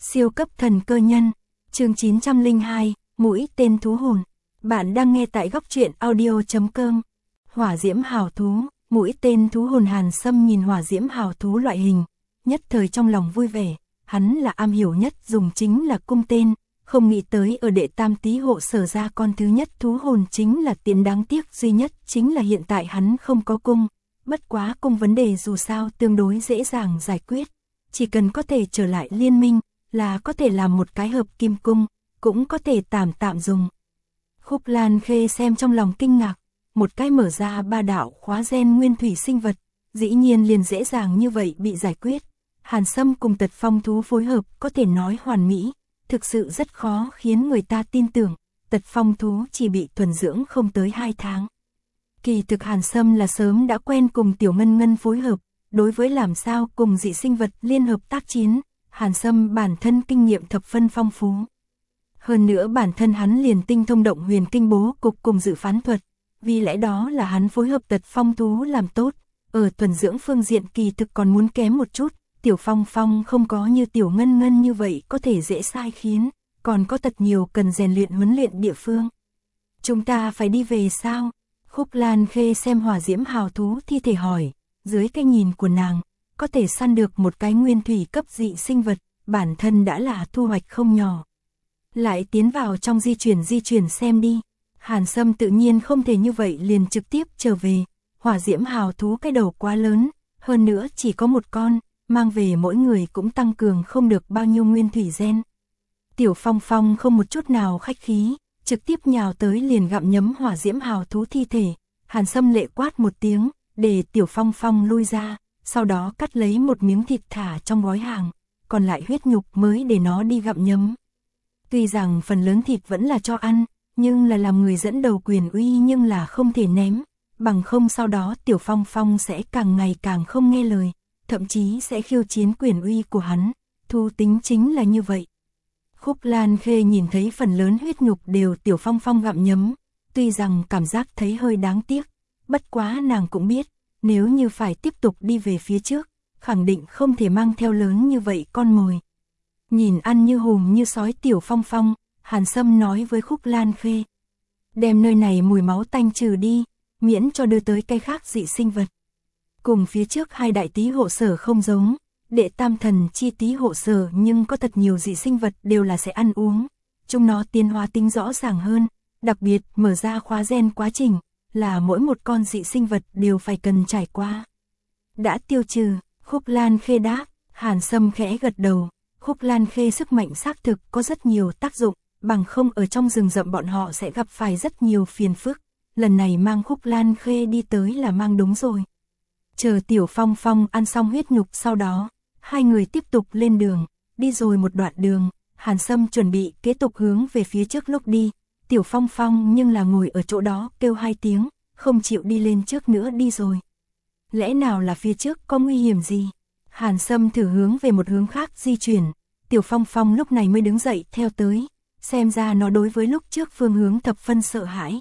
Siêu cấp thần cơ nhân, chương 902, mũi tên thú hồn. Bạn đang nghe tại góc truyện audio.com. Hỏa diễm hào thú, mũi tên thú hồn. Hàn Sâm nhìn hỏa diễm hào thú loại hình, nhất thời trong lòng vui vẻ, hắn là am hiểu nhất dùng chính là cung tên, không nghĩ tới ở đệ tam tý hộ sở ra con thứ nhất thú hồn chính là tiện. Đáng tiếc duy nhất chính là hiện tại hắn không có cung, bất quá cung vấn đề dù sao tương đối dễ dàng giải quyết, chỉ cần có thể trở lại liên minh là có thể làm một cái hợp kim cung, cũng có thể tạm dùng. Khúc Lan Khê xem trong lòng kinh ngạc, một cái mở ra 3 đạo khóa gen nguyên thủy sinh vật, dĩ nhiên liền dễ dàng như vậy bị giải quyết. Hàn Sâm cùng Tật Phong thú phối hợp có thể nói hoàn mỹ, thực sự rất khó khiến người ta tin tưởng. Tật Phong thú chỉ bị thuần dưỡng không tới 2 tháng. Kỳ thực Hàn Sâm là sớm đã quen cùng Tiểu Ngân Ngân phối hợp, đối với làm sao cùng dị sinh vật liên hợp tác chiến, Hàn Sâm bản thân kinh nghiệm thập phân phong phú. Hơn nữa bản thân hắn liền tinh thông động huyền kinh bố cục cùng dự phán thuật, vì lẽ đó là hắn phối hợp Tật Phong thú làm tốt, ở thuần dưỡng phương diện kỳ thực còn muốn kém một chút. Tiểu Phong Phong không có như Tiểu Ngân Ngân như vậy có thể dễ sai khiến, còn có thật nhiều cần rèn luyện huấn luyện địa phương. Chúng ta phải đi về sao? Khúc Lan Khê xem hỏa diễm hào thú thi thể hỏi, dưới cái nhìn của nàng, có thể săn được một cái nguyên thủy cấp dị sinh vật, bản thân đã là thu hoạch không nhỏ. Lại tiến vào trong di chuyển xem đi. Hàn Sâm tự nhiên không thể như vậy liền trực tiếp trở về, hỏa diễm hào thú cái đầu quá lớn, hơn nữa chỉ có một con, mang về mỗi người cũng tăng cường không được bao nhiêu nguyên thủy gen. Tiểu Phong Phong không một chút nào khách khí, trực tiếp nhào tới liền gặm nhấm hỏa diễm hào thú thi thể. Hàn Sâm lệ quát một tiếng, để Tiểu Phong Phong lui ra, sau đó cắt lấy một miếng thịt thả trong gói hàng, còn lại huyết nhục mới để nó đi gặm nhấm. Tuy rằng phần lớn thịt vẫn là cho ăn, nhưng là làm người dẫn đầu quyền uy nhưng là không thể ném, bằng không sau đó Tiểu Phong Phong sẽ càng ngày càng không nghe lời, thậm chí sẽ khiêu chiến quyền uy của hắn, thu tính chính là như vậy. Khúc Lan Khê nhìn thấy phần lớn huyết nhục đều Tiểu Phong Phong gặm nhấm, tuy rằng cảm giác thấy hơi đáng tiếc, bất quá nàng cũng biết, nếu như phải tiếp tục đi về phía trước, khẳng định không thể mang theo lớn như vậy con mồi. Nhìn ăn như hùm như sói Tiểu Phong Phong, Hàn Sâm nói với Khúc Lan Khê, đem nơi này mùi máu tanh trừ đi, miễn cho đưa tới cái khác dị sinh vật. Cùng phía trước 2 đại tý hộ sở không giống, đệ tam thần chi tý hộ sở nhưng có thật nhiều dị sinh vật đều là sẽ ăn uống, chúng nó tiến hóa tính rõ ràng hơn, đặc biệt mở ra khóa gen quá trình, là mỗi một con dị sinh vật đều phải cần trải qua. Đã tiêu trừ, Khúc Lan Khê đáp. Hàn Sâm khẽ gật đầu, Khúc Lan Khê sức mạnh xác thực có rất nhiều tác dụng, bằng không ở trong rừng rậm bọn họ sẽ gặp phải rất nhiều phiền phức, lần này mang Khúc Lan Khê đi tới là mang đúng rồi. Chờ Tiểu Phong Phong ăn xong huyết nhục sau đó, 2 người tiếp tục lên đường, đi rồi một đoạn đường, Hàn Sâm chuẩn bị kế tục hướng về phía trước lúc đi, Tiểu Phong Phong nhưng là ngồi ở chỗ đó kêu 2 tiếng, không chịu đi lên trước nữa đi rồi. Lẽ nào là phía trước có nguy hiểm gì? Hàn Sâm thử hướng về một hướng khác di chuyển, Tiểu Phong Phong lúc này mới đứng dậy theo tới, xem ra nó đối với lúc trước phương hướng thập phân sợ hãi.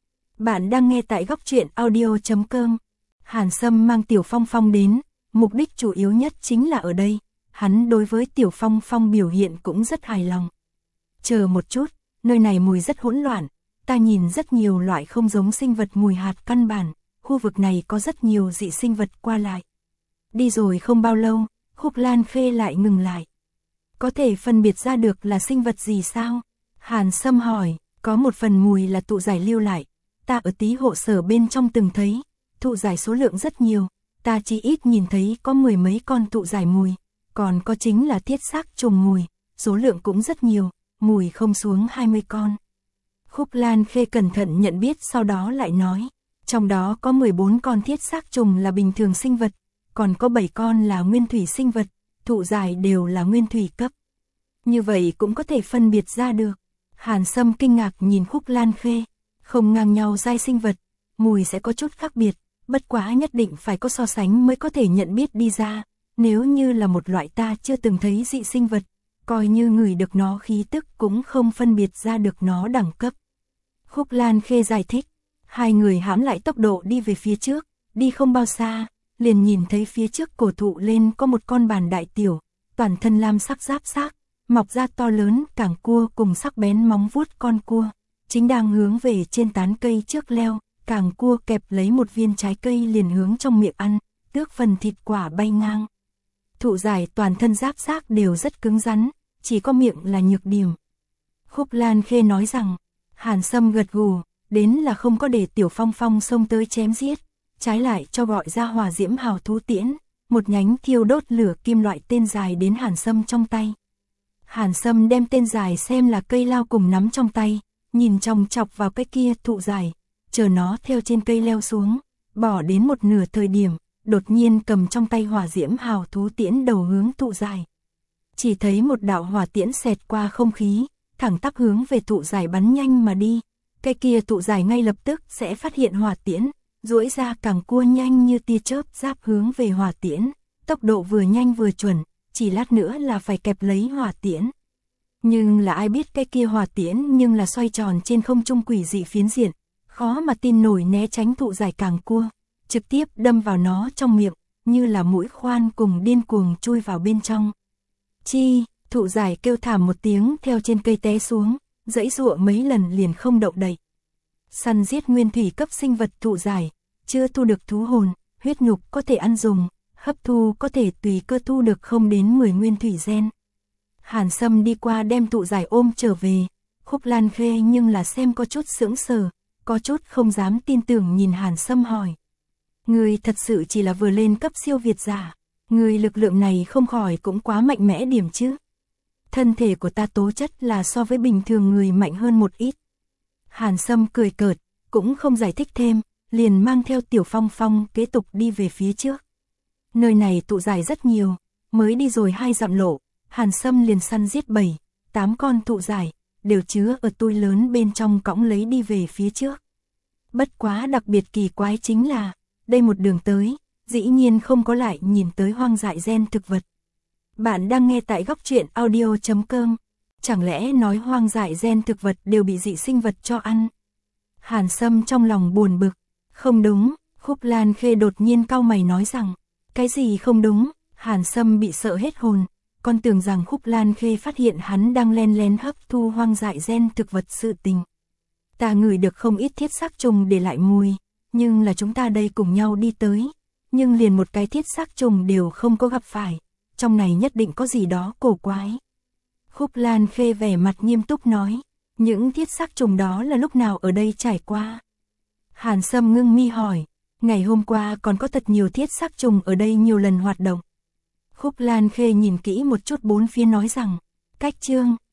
Bạn đang nghe tại góc truyện audio.com. Hàn Sâm mang Tiểu Phong Phong đến, mục đích chủ yếu nhất chính là ở đây, hắn đối với Tiểu Phong Phong biểu hiện cũng rất hài lòng. Chờ một chút, nơi này mùi rất hỗn loạn, ta nhìn rất nhiều loại không giống sinh vật mùi hạt căn bản, khu vực này có rất nhiều dị sinh vật qua lại. Đi rồi không bao lâu, Khúc Lan Khê lại ngừng lại. Có thể phân biệt ra được là sinh vật gì sao? Hàn Sâm hỏi, có một phần mùi là tụ giải lưu lại, ta ở tý hộ sở bên trong từng thấy. Tụ giải số lượng rất nhiều, ta chỉ ít nhìn thấy có 10 mấy con tụ giải mùi, còn có chính là thiết xác trùng mùi, số lượng cũng rất nhiều, mùi không xuống 20 con. Khúc Lan Khê cẩn thận nhận biết sau đó lại nói, trong đó có 14 con thiết xác trùng là bình thường sinh vật, còn có 7 con là nguyên thủy sinh vật, tụ giải đều là nguyên thủy cấp. Như vậy cũng có thể phân biệt ra được. Hàn Sâm kinh ngạc nhìn Khúc Lan Khê, không ngang nhau giai sinh vật, mùi sẽ có chút khác biệt. Bất quá nhất định phải có so sánh mới có thể nhận biết đi ra, nếu như là một loại ta chưa từng thấy dị sinh vật, coi như ngửi được nó khí tức cũng không phân biệt ra được nó đẳng cấp. Khúc Lan Khê giải thích, 2 người hãm lại tốc độ đi về phía trước, đi không bao xa, liền nhìn thấy phía trước cổ thụ lên có một con bàn đại tiểu, toàn thân lam sắc giáp xác, mọc ra to lớn càng cua cùng sắc bén móng vuốt con cua, chính đang hướng về trên tán cây trước leo, càng cua kẹp lấy một viên trái cây liền hướng trong miệng ăn, tước phần thịt quả bay ngang. Thụ giải toàn thân giáp xác đều rất cứng rắn, chỉ có miệng là nhược điểm. Khúc Lan Khê nói rằng, Hàn Sâm gật gù, đến là không có để Tiểu Phong Phong xông tới chém giết, trái lại cho gọi ra hỏa diễm hào thú tiễn, một nhánh thiêu đốt lửa kim loại tên dài đến Hàn Sâm trong tay. Hàn Sâm đem tên dài xem là cây lao cùng nắm trong tay, nhìn chòng chọc vào cái kia thụ dài, chờ nó theo trên cây leo xuống, bỏ đến một nửa thời điểm, đột nhiên cầm trong tay hỏa diễm hào thú tiễn đầu hướng thụ dài. Chỉ thấy một đạo hỏa tiễn xẹt qua không khí, thẳng tắp hướng về thụ dài bắn nhanh mà đi. Cái kia thụ dài ngay lập tức sẽ phát hiện hỏa tiễn, duỗi ra càng cua nhanh như tia chớp giáp hướng về hỏa tiễn, tốc độ vừa nhanh vừa chuẩn, chỉ lát nữa là phải kẹp lấy hỏa tiễn. Nhưng là ai biết cái kia hỏa tiễn nhưng là xoay tròn trên không trung quỷ dị phiến diện, khó mà tin nổi né tránh thụ dài càng cua, trực tiếp đâm vào nó trong miệng, như là mũi khoan cùng điên cuồng chui vào bên trong. Chi, thụ dài kêu thảm một tiếng theo trên cây té xuống, giãy giụa mấy lần liền không động đậy. Săn giết nguyên thủy cấp sinh vật thụ dài, chưa thu được thú hồn, huyết nhục có thể ăn dùng, hấp thu có thể tùy cơ thu được không đến 10 nguyên thủy gen. Hàn Sâm đi qua đem thụ dài ôm trở về, Khúc Lan Khê nhưng là xem có chút sững sờ, có chút không dám tin tưởng nhìn Hàn Sâm hỏi. Người thật sự chỉ là vừa lên cấp siêu việt giả, người lực lượng này không khỏi cũng quá mạnh mẽ điểm chứ. Thân thể của ta tố chất là so với bình thường người mạnh hơn một ít. Hàn Sâm cười cợt, cũng không giải thích thêm, liền mang theo Tiểu Phong Phong kế tục đi về phía trước. Nơi này tụ dài rất nhiều, mới đi rồi 2 dặm lộ, Hàn Sâm liền săn giết 7-8 con tụ dài, đều chứa ở túi lớn bên trong cõng lấy đi về phía trước. Bất quá đặc biệt kỳ quái chính là, đây một đường tới, dĩ nhiên không có lại nhìn tới hoang dại gen thực vật. Bạn đang nghe tại góc truyện audio.com, chẳng lẽ nói hoang dại gen thực vật đều bị dị sinh vật cho ăn? Hàn Sâm trong lòng buồn bực, không đúng, Khúc Lan Khê đột nhiên cau mày nói rằng, cái gì không đúng? Hàn Sâm bị sợ hết hồn, con tưởng rằng Khúc Lan Khê phát hiện hắn đang len lén hấp thu hoang dại gen thực vật sự tình. Ta ngửi được không ít thiết xác trùng để lại mùi, nhưng là chúng ta đây cùng nhau đi tới, nhưng liền một cái thiết xác trùng đều không có gặp phải, trong này nhất định có gì đó cổ quái. Khúc Lan Khê vẻ mặt nghiêm túc nói, những thiết xác trùng đó là lúc nào ở đây trải qua? Hàn Sâm ngưng mi hỏi, ngày hôm qua còn có thật nhiều thiết xác trùng ở đây nhiều lần hoạt động. Khúc Lan Khê nhìn kỹ một chút bốn phía nói rằng, cách chương,